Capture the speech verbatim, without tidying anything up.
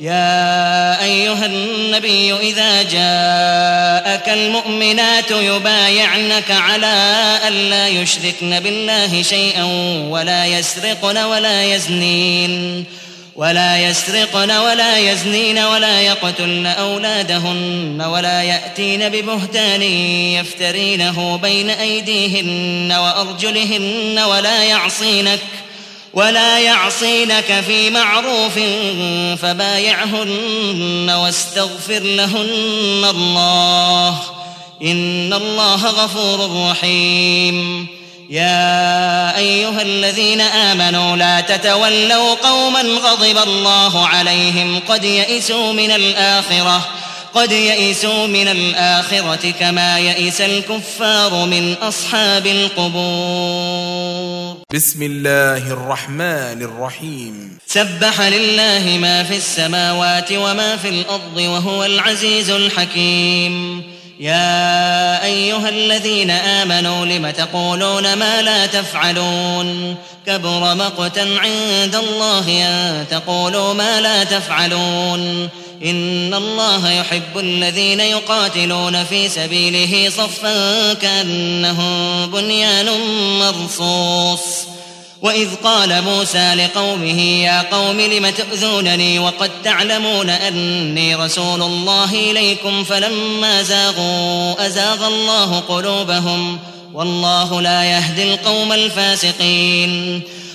يا أيها النبي إذا جاءك المؤمنات يبايعنك على ألا يشركن بالله شيئا ولا يسرقن ولا يزنين ولا يسرقن ولا يزنين ولا يقتلن أولادهن ولا يأتين ببهتان يفترينه بين أيديهن وأرجلهن ولا يعصينك ولا يعصينك في معروف فبايعهن واستغفر لهن الله إن الله غفور رحيم. يا أيها الذين آمنوا لا تتولوا قوما غضب الله عليهم قد يئسوا من الآخرة قد يئسوا من الآخرة كما يئس الكفار من أصحاب القبور. بسم الله الرحمن الرحيم. سبح لله ما في السماوات وما في الأرض وهو العزيز الحكيم. يا أيها الذين آمنوا لم تقولون ما لا تفعلون كبر مقتا عند الله أن تقولوا ما لا تفعلون إن الله يحب الذين يقاتلون في سبيله صفا كأنهم بنيان مرصوص. وإذ قال موسى لقومه يا قوم لم تؤذونني وقد تعلمون أني رسول الله إليكم فلما زاغوا أزاغ الله قلوبهم والله لا يهدي القوم الفاسقين.